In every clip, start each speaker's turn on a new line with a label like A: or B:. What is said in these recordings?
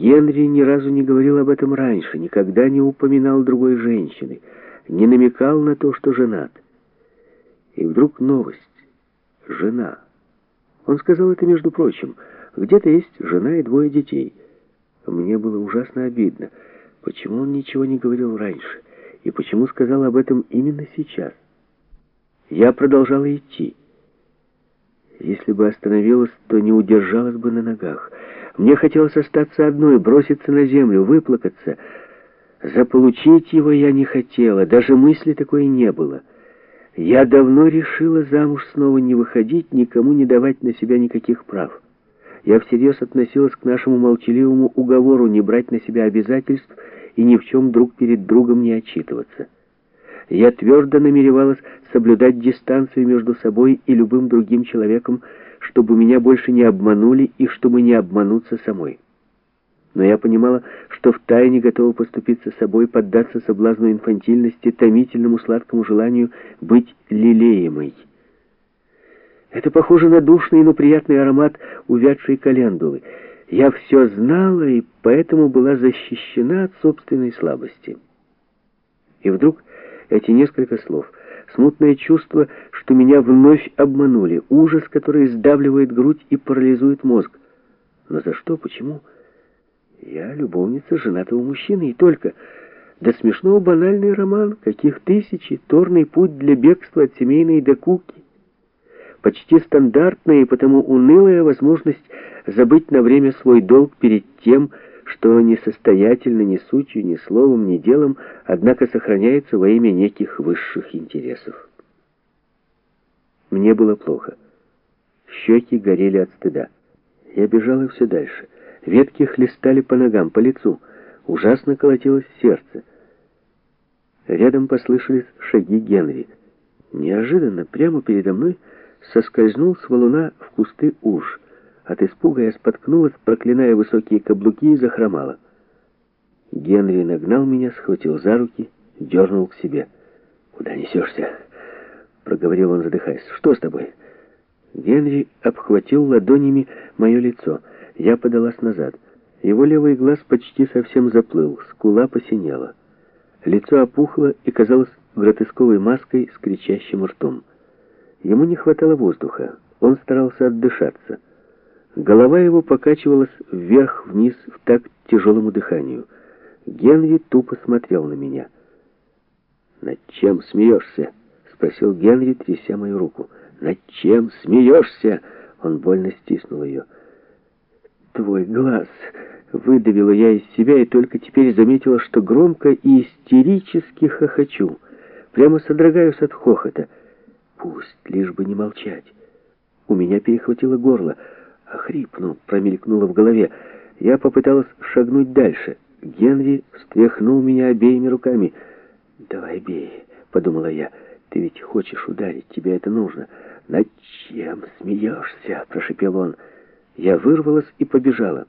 A: Генри ни разу не говорил об этом раньше, никогда не упоминал другой женщины, не намекал на то, что женат. И вдруг новость. Жена. Он сказал это, между прочим. Где-то есть жена и 2 детей. Мне было ужасно обидно. Почему он ничего не говорил раньше? И почему сказал об этом именно сейчас? Я продолжала идти. Если бы остановилась, то не удержалась бы на ногах. Мне хотелось остаться одной, броситься на землю, выплакаться. Заполучить его я не хотела, даже мысли такой не было. Я давно решила замуж снова не выходить, никому не давать на себя никаких прав. Я всерьез относилась к нашему молчаливому уговору не брать на себя обязательств и ни в чем друг перед другом не отчитываться. Я твердо намеревалась соблюдать дистанцию между собой и любым другим человеком, чтобы меня больше не обманули и чтобы не обмануться самой. Но я понимала, что втайне готова поступиться собой, поддаться соблазну инфантильности, томительному сладкому желанию быть лелеемой. Это похоже на душный, но приятный аромат увядшей календулы. Я все знала и поэтому была защищена от собственной слабости. И вдруг эти несколько слов, смутное чувство, что меня вновь обманули, ужас, который сдавливает грудь и парализует мозг. Но за что, почему? Я любовница женатого мужчины, и только. До смешного банальный роман, каких тысячи, торный путь для бегства от семейной докуки. Почти стандартная и потому унылая возможность забыть на время свой долг перед тем, что несостоятельно ни сутью, ни словом, ни делом, однако сохраняется во имя неких высших интересов. Мне было плохо. Щеки горели от стыда. Я бежала все дальше. Ветки хлестали по ногам, по лицу. Ужасно колотилось сердце. Рядом послышались шаги Генри. Неожиданно, прямо передо мной, соскользнул с валуна в кусты уж. От испуга я споткнулась, проклиная высокие каблуки, и захромала. Генри нагнал меня, схватил за руки, дернул к себе. «Куда несешься?» — проговорил он, задыхаясь. «Что с тобой?» Генри обхватил ладонями мое лицо. Я подалась назад. Его левый глаз почти совсем заплыл, скула посинела. Лицо опухло и казалось гротесковой маской с кричащим ртом. Ему не хватало воздуха. Он старался отдышаться. Голова его покачивалась вверх-вниз в такт тяжелому дыханию. Генри тупо смотрел на меня. «Над чем смеешься?» — спросил Генри, тряся мою руку. «Над чем смеешься?» Он больно стиснул ее. «Твой глаз!» — выдавила я из себя и только теперь заметила, что громко и истерически хохочу. Прямо содрогаюсь от хохота. Пусть, лишь бы не молчать. У меня перехватило горло. «Охрипну!» — промелькнуло в голове. Я попыталась шагнуть дальше. Генри встряхнул меня обеими руками. «Давай бей!» — подумала я. «Ты ведь хочешь ударить, тебе это нужно». «Над чем смеешься?» — прошепел он. Я вырвалась и побежала.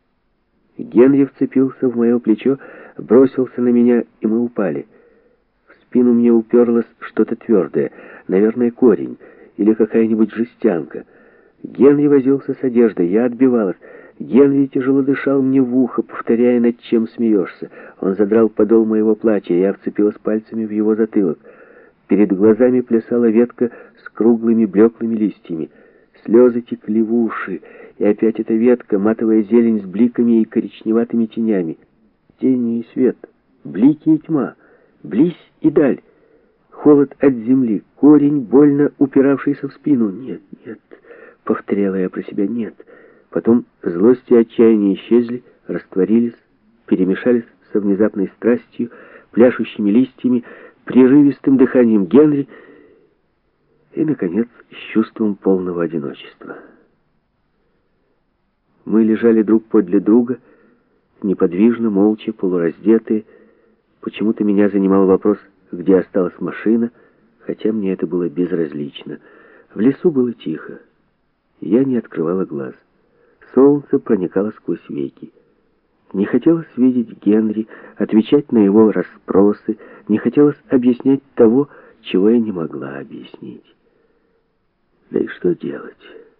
A: Генри вцепился в мое плечо, бросился на меня, и мы упали. В спину мне уперлось что-то твердое, наверное, корень или какая-нибудь жестянка. Генри возился с одеждой, я отбивалась. Генри тяжело дышал мне в ухо, повторяя, над чем смеешься. Он задрал подол моего платья, я вцепилась пальцами в его затылок. Перед глазами плясала ветка с круглыми блеклыми листьями. Слезы текли в уши, и опять эта ветка, матовая зелень с бликами и коричневатыми тенями. Тени и свет, блики и тьма, близь и даль. Холод от земли, корень, больно упиравшийся в спину. «Нет, нет», — повторяла я про себя, — «нет». Потом злость и отчаяние исчезли, растворились, перемешались со внезапной страстью, пляшущими листьями, прерывистым дыханием Генри и, наконец, с чувством полного одиночества. Мы лежали друг подле друга, неподвижно, молча, полураздетые. Почему-то меня занимал вопрос, где осталась машина, хотя мне это было безразлично. В лесу было тихо. Я не открывала глаз. Солнце проникало сквозь веки. Не хотелось видеть Генри, отвечать на его расспросы, не хотелось объяснять того, чего я не могла объяснить. Да и что делать?